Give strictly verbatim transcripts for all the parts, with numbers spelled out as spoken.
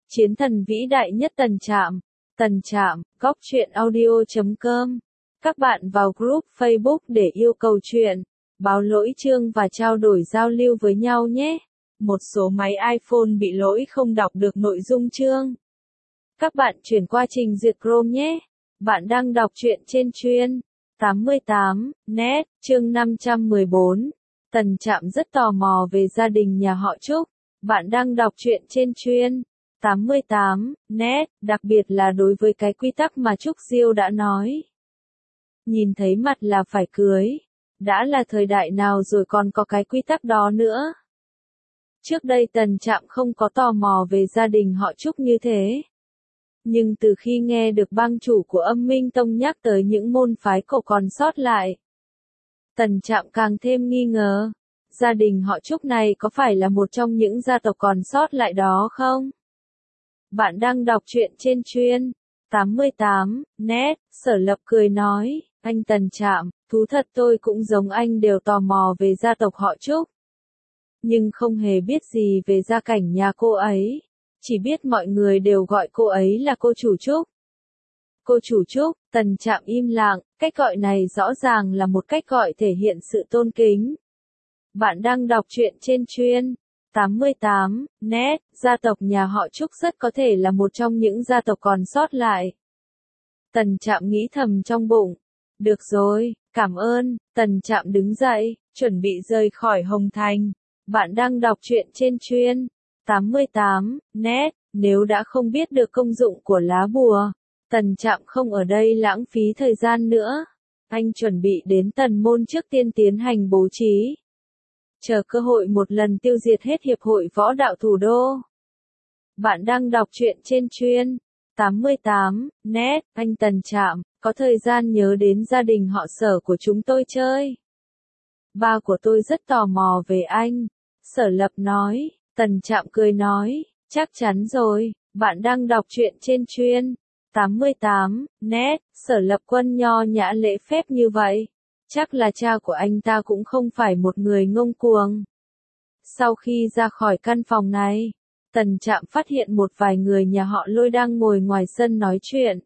Chiến thần vĩ đại nhất Tần Trạm. Tần Trạm, góc truyện audio chấm com. Các bạn vào group Facebook để yêu cầu truyện, báo lỗi chương và trao đổi giao lưu với nhau nhé. Một số máy iPhone bị lỗi không đọc được nội dung chương. Các bạn chuyển qua trình duyệt Chrome nhé. Bạn đang đọc truyện trên chuyên tám mươi tám net, chương năm trăm mười bốn. Tần Trạm rất tò mò về gia đình nhà họ Trúc. Bạn đang đọc truyện trên chuyên tám mươi tám net, đặc biệt là đối với cái quy tắc mà Trúc Diêu đã nói. Nhìn thấy mặt là phải cưới. Đã là thời đại nào rồi còn có cái quy tắc đó nữa. Trước đây Tần Trạm không có tò mò về gia đình họ Trúc như thế. Nhưng từ khi nghe được bang chủ của Âm Minh Tông nhắc tới những môn phái cổ còn sót lại, Tần Trạm càng thêm nghi ngờ, gia đình họ Trúc này có phải là một trong những gia tộc còn sót lại đó không? Bạn đang đọc truyện trên chuyên tám mươi tám net, Sở Lập cười nói, anh Tần Trạm, thú thật tôi cũng giống anh đều tò mò về gia tộc họ Trúc. Nhưng không hề biết gì về gia cảnh nhà cô ấy. Chỉ biết mọi người đều gọi cô ấy là cô chủ Trúc. Cô chủ Trúc, Tần Trạm im lặng, cách gọi này rõ ràng là một cách gọi thể hiện sự tôn kính. Bạn đang đọc truyện trên chuyên tám mươi tám net, gia tộc nhà họ Trúc rất có thể là một trong những gia tộc còn sót lại. Tần Trạm nghĩ thầm trong bụng. Được rồi, cảm ơn. Tần Trạm đứng dậy, chuẩn bị rời khỏi Hồng Thành. Bạn đang đọc truyện trên chuyên tám mươi tám net, nếu đã không biết được công dụng của lá bùa, Tần Trạm không ở đây lãng phí thời gian nữa. Anh chuẩn bị đến Tần Môn trước tiên tiến hành bố trí. Chờ cơ hội một lần tiêu diệt hết Hiệp hội Võ đạo Thủ đô. Bạn đang đọc truyện trên chuyên tám mươi tám net, anh Tần Trạm, có thời gian nhớ đến gia đình họ Sở của chúng tôi chơi. Ba của tôi rất tò mò về anh. Sở Lập nói. Tần Trạm cười nói, chắc chắn rồi, bạn đang đọc truyện trên chuyên tám mươi tám net, Sở Lập Quân nho nhã lễ phép như vậy. Chắc là cha của anh ta cũng không phải một người ngông cuồng. Sau khi ra khỏi căn phòng này, Tần Trạm phát hiện một vài người nhà họ Lôi đang ngồi ngoài sân nói chuyện.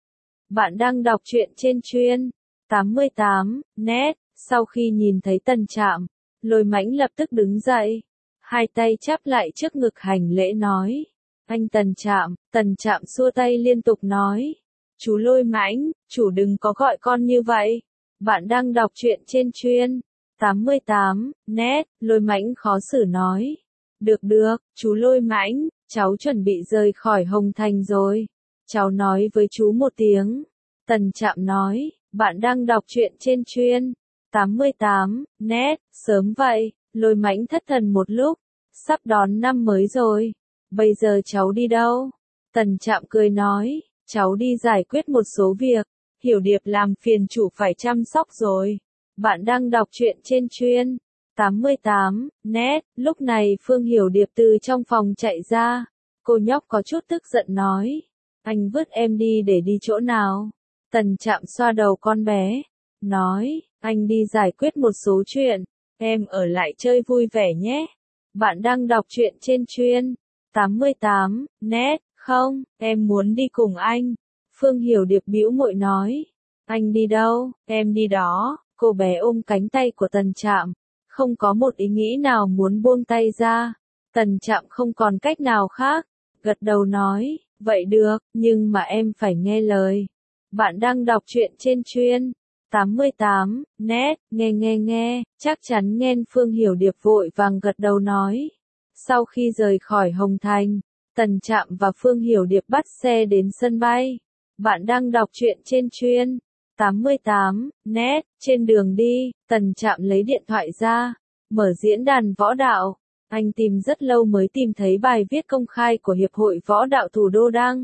Bạn đang đọc truyện trên chuyên tám mươi tám net, sau khi nhìn thấy Tần Trạm, Lôi Mãnh lập tức đứng dậy. Hai tay chắp lại trước ngực hành lễ nói. Anh Tần Trạm, Tần Trạm xua tay liên tục nói. Chú Lôi Mãnh, chủ đừng có gọi con như vậy. Bạn đang đọc truyện trên chuyên tám mươi tám net, Lôi Mãnh khó xử nói. Được được, chú Lôi Mãnh, cháu chuẩn bị rời khỏi Hồng Thành rồi. Cháu nói với chú một tiếng. Tần Trạm nói, bạn đang đọc truyện trên chuyên tám mươi tám net, sớm vậy. Lôi Mãnh thất thần một lúc, sắp đón năm mới rồi, bây giờ cháu đi đâu? Tần Trạm cười nói, cháu đi giải quyết một số việc, Hiểu Điệp làm phiền chủ phải chăm sóc rồi. Bạn đang đọc truyện trên chuyên tám mươi tám net, lúc này Phương Hiểu Điệp từ trong phòng chạy ra, cô nhóc có chút tức giận nói, anh vứt em đi để đi chỗ nào? Tần Trạm xoa đầu con bé, nói, anh đi giải quyết một số chuyện. Em ở lại chơi vui vẻ nhé. Bạn đang đọc truyện trên chuyên tám mươi tám net, không, em muốn đi cùng anh. Phương Hiểu Điệp bĩu môi nói. Anh đi đâu, em đi đó. Cô bé ôm cánh tay của Tần Trạm, không có một ý nghĩ nào muốn buông tay ra. Tần Trạm không còn cách nào khác, gật đầu nói, vậy được, nhưng mà em phải nghe lời. Bạn đang đọc truyện trên chuyên tám mươi tám net, nghe nghe nghe, chắc chắn nghe. Phương Hiểu Điệp vội vàng gật đầu nói. Sau khi rời khỏi Hồng Thành, Tần Trạm và Phương Hiểu Điệp bắt xe đến sân bay. Bạn đang đọc truyện trên chuyên tám mươi tám net, trên đường đi, Tần Trạm lấy điện thoại ra, mở diễn đàn võ đạo. Anh tìm rất lâu mới tìm thấy bài viết công khai của Hiệp hội Võ đạo Thủ đô đăng.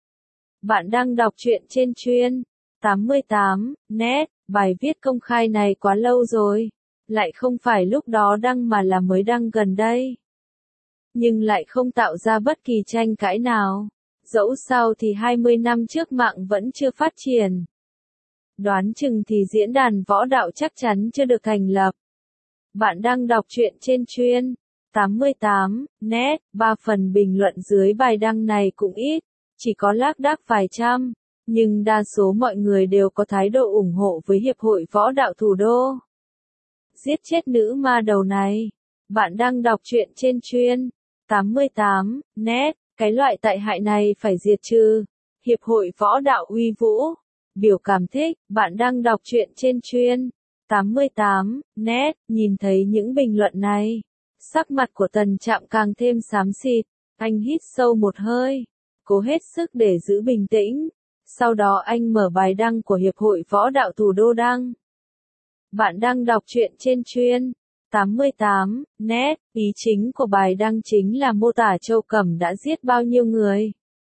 Bạn đang đọc truyện trên chuyên tám mươi tám net, bài viết công khai này quá lâu rồi, lại không phải lúc đó đăng mà là mới đăng gần đây. Nhưng lại không tạo ra bất kỳ tranh cãi nào. Dẫu sao thì hai mươi năm trước mạng vẫn chưa phát triển. Đoán chừng thì diễn đàn võ đạo chắc chắn chưa được thành lập. Bạn đang đọc truyện trên chuyên tám mươi tám net, ba phần bình luận dưới bài đăng này cũng ít, chỉ có lác đác vài trăm, nhưng đa số mọi người đều có thái độ ủng hộ với Hiệp hội Võ đạo Thủ đô. Giết chết nữ ma đầu này. Bạn đang đọc truyện trên chuyên tám mươi tám net, cái loại tại hại này phải diệt trừ. Hiệp hội Võ đạo uy vũ. Biểu cảm thích, bạn đang đọc truyện trên chuyên tám mươi tám net, nhìn thấy những bình luận này. Sắc mặt của Tần Trạm càng thêm xám xịt, anh hít sâu một hơi, cố hết sức để giữ bình tĩnh. Sau đó anh mở bài đăng của Hiệp hội Võ đạo Thủ đô đăng. Bạn đang đọc truyện trên chuyên tám mươi tám net, ý chính của bài đăng chính là mô tả Châu Cẩm đã giết bao nhiêu người,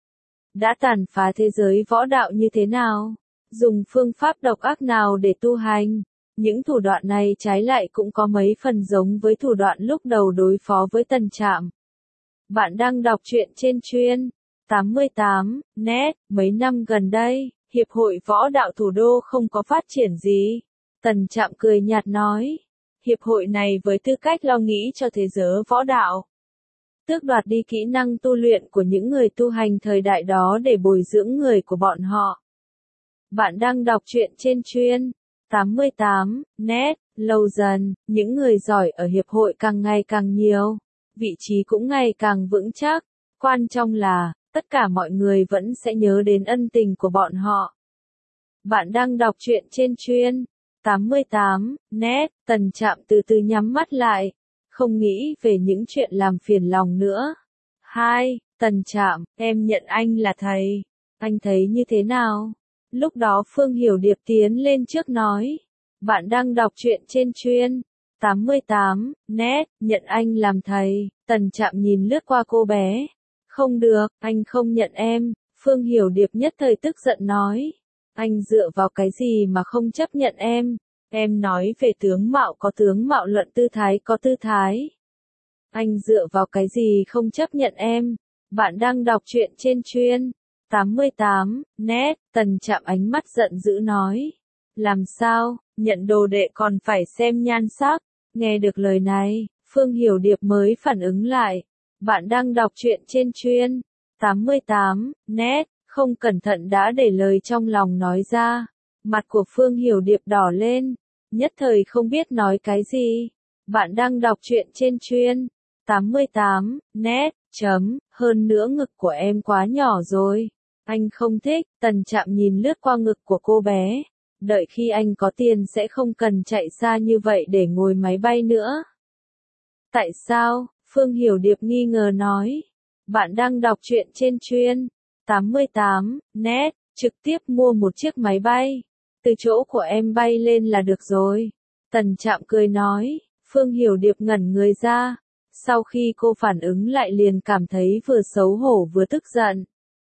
đã tàn phá thế giới võ đạo như thế nào, dùng phương pháp độc ác nào để tu hành. Những thủ đoạn này trái lại cũng có mấy phần giống với thủ đoạn lúc đầu đối phó với Tần Trạm. Bạn đang đọc truyện trên chuyên tám mươi tám net, mấy năm gần đây, Hiệp hội Võ đạo Thủ đô không có phát triển gì. Tần Trạm cười nhạt nói, hiệp hội này với tư cách lo nghĩ cho thế giới võ đạo, tước đoạt đi kỹ năng tu luyện của những người tu hành thời đại đó để bồi dưỡng người của bọn họ. Bạn đang đọc truyện trên chuyên tám mươi tám net, lâu dần, những người giỏi ở hiệp hội càng ngày càng nhiều, vị trí cũng ngày càng vững chắc, quan trọng là, tất cả mọi người vẫn sẽ nhớ đến ân tình của bọn họ. Bạn đang đọc truyện trên chuyên tám mươi tám net, Tần Trạm từ từ nhắm mắt lại, không nghĩ về những chuyện làm phiền lòng nữa. hai. Tần Trạm, em nhận anh là thầy. Anh thấy như thế nào? Lúc đó Phương Hiểu Điệp tiến lên trước nói. Bạn đang đọc truyện trên chuyên tám mươi tám net, nhận anh làm thầy. Tần Trạm nhìn lướt qua cô bé. Không được, anh không nhận em. Phương Hiểu Điệp nhất thời tức giận nói. Anh dựa vào cái gì mà không chấp nhận em? Em nói về tướng mạo có tướng mạo, luận tư thái có tư thái. Anh dựa vào cái gì không chấp nhận em? Bạn đang đọc truyện trên chuyên tám mươi tám net, Tần Trạm ánh mắt giận dữ nói. Làm sao, nhận đồ đệ còn phải xem nhan sắc. Nghe được lời này, Phương Hiểu Điệp mới phản ứng lại. Bạn đang đọc truyện trên chuyên tám mươi tám net, không cẩn thận đã để lời trong lòng nói ra. Mặt của Phương Hiểu Điệp đỏ lên, nhất thời không biết nói cái gì. Bạn đang đọc truyện trên chuyên tám mươi tám net, chấm, hơn nữa ngực của em quá nhỏ rồi. Anh không thích. Tần Trạm nhìn lướt qua ngực của cô bé. Đợi khi anh có tiền sẽ không cần chạy xa như vậy để ngồi máy bay nữa. Tại sao? Phương Hiểu Điệp nghi ngờ nói. Bạn đang đọc truyện trên chuyên tám mươi tám net, trực tiếp mua một chiếc máy bay. Từ chỗ của em bay lên là được rồi. Tần Trạm cười nói. Phương Hiểu Điệp ngẩn người ra. Sau khi cô phản ứng lại liền cảm thấy vừa xấu hổ vừa tức giận.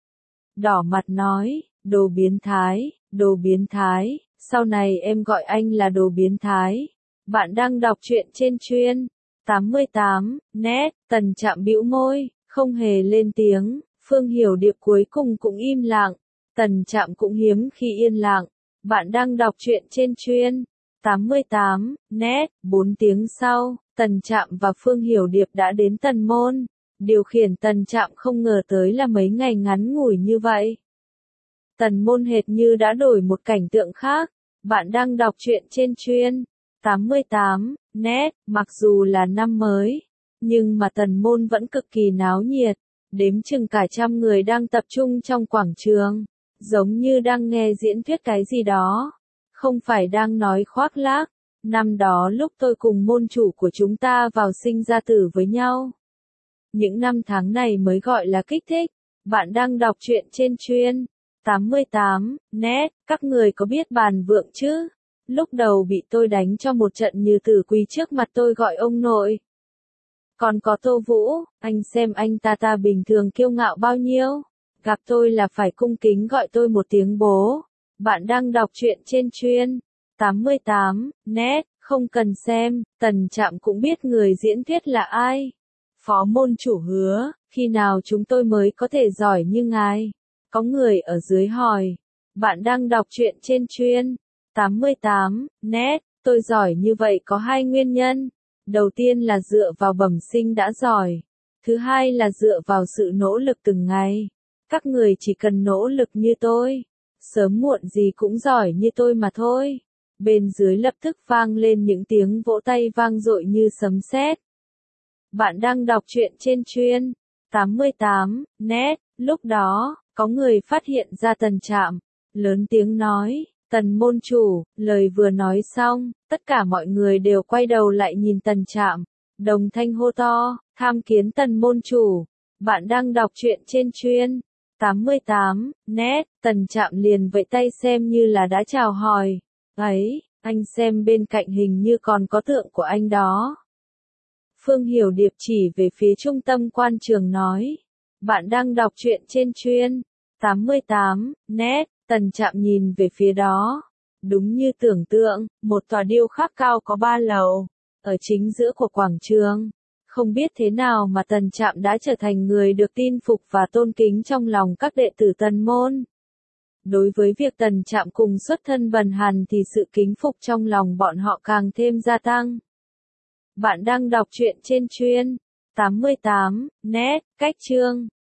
Đỏ mặt nói, đồ biến thái, đồ biến thái, sau này em gọi anh là đồ biến thái. Bạn đang đọc truyện trên chuyên tám mươi tám net, Tần Trạm bĩu môi, không hề lên tiếng. Phương Hiểu Điệp cuối cùng cũng im lặng. Tần Trạm cũng hiếm khi yên lặng. Bạn đang đọc truyện trên chuyên tám mươi tám net, bốn tiếng sau, Tần Trạm và Phương Hiểu Điệp đã đến Tần Môn. Điều khiển Tần Trạm không ngờ tới là mấy ngày ngắn ngủi như vậy. Tần Môn hệt như đã đổi một cảnh tượng khác. Bạn đang đọc truyện trên chuyên tám mươi tám net, mặc dù là năm mới, nhưng mà Tần Môn vẫn cực kỳ náo nhiệt. Đếm chừng cả trăm người đang tập trung trong quảng trường, giống như đang nghe diễn thuyết cái gì đó, không phải đang nói khoác lác. Năm đó lúc tôi cùng môn chủ của chúng ta vào sinh ra tử với nhau. Những năm tháng này mới gọi là kích thích. Bạn đang đọc truyện trên chuyên tám mươi tám net, các người có biết Bàn Vượng chứ? Lúc đầu bị tôi đánh cho một trận như tử quỳ trước mặt tôi gọi ông nội. Còn có Tô Vũ, anh xem anh ta ta bình thường kiêu ngạo bao nhiêu. Gặp tôi là phải cung kính gọi tôi một tiếng bố. Bạn đang đọc truyện trên chuyên tám mươi tám net, không cần xem, Tần Trạm cũng biết người diễn thuyết là ai. Phó môn chủ Hứa, khi nào chúng tôi mới có thể giỏi như ngài? Có người ở dưới hỏi. Bạn đang đọc truyện trên chuyên tám mươi tám net, tôi giỏi như vậy có hai nguyên nhân. Đầu tiên là dựa vào bẩm sinh đã giỏi. Thứ hai là dựa vào sự nỗ lực từng ngày. Các người chỉ cần nỗ lực như tôi. Sớm muộn gì cũng giỏi như tôi mà thôi. Bên dưới lập tức vang lên những tiếng vỗ tay vang dội như sấm sét. Bạn đang đọc truyện trên chuyên tám mươi tám net. Lúc đó, có người phát hiện ra Tần Trạm. Lớn tiếng nói, Tần môn chủ. Lời vừa nói xong, tất cả mọi người đều quay đầu lại nhìn Tần Trạm. Đồng thanh hô to, tham kiến Tần môn chủ. Bạn đang đọc truyện trên chuyên tám mươi tám net. Tần Trạm liền vẫy tay xem như là đã chào hỏi. Ấy, anh xem bên cạnh hình như còn có tượng của anh đó. Phương Hiểu Điệp chỉ về phía trung tâm quan trường nói. Bạn đang đọc truyện trên chuyên tám mươi tám net. Tần Trạm nhìn về phía đó. Đúng như tưởng tượng, một tòa điêu khắc cao có ba lầu, ở chính giữa của quảng trường. Không biết thế nào mà Tần Trạm đã trở thành người được tin phục và tôn kính trong lòng các đệ tử Tần môn. Đối với việc Tần Trạm cùng xuất thân Bần Hàn thì sự kính phục trong lòng bọn họ càng thêm gia tăng. Bạn đang đọc truyện trên chuyên tám mươi tám net. Cách chương